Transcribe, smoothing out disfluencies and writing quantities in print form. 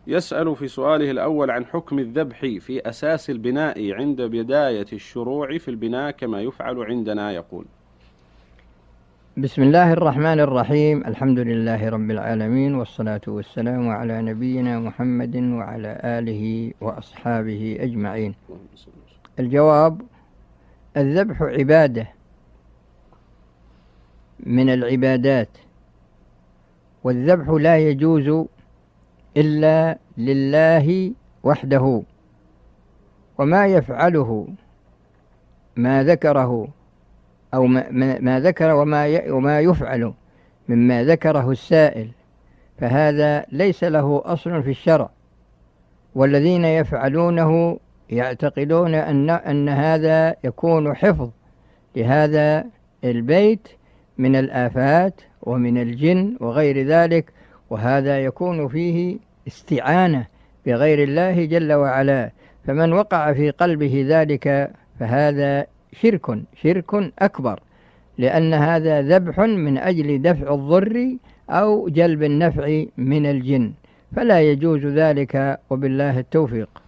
يسأل في سؤاله الأول عن حكم الذبح في أساس البناء عند بداية الشروع في البناء كما يفعل عندنا. يقول: بسم الله الرحمن الرحيم، الحمد لله رب العالمين، والصلاة والسلام على نبينا محمد وعلى آله وأصحابه أجمعين. الجواب: الذبح عبادة من العبادات، والذبح لا يجوز إلا لله وحده، وما يفعله ما ذكره أو ما ذكر وما يفعل مما ذكره السائل فهذا ليس له أصل في الشرع، والذين يفعلونه يعتقدون أن هذا يكون حفظ لهذا البيت من الآفات ومن الجن وغير ذلك، وهذا يكون فيه استعانة بغير الله جل وعلا، فمن وقع في قلبه ذلك فهذا شرك أكبر، لأن هذا ذبح من أجل دفع الضر أو جلب النفع من الجن، فلا يجوز ذلك، وبالله التوفيق.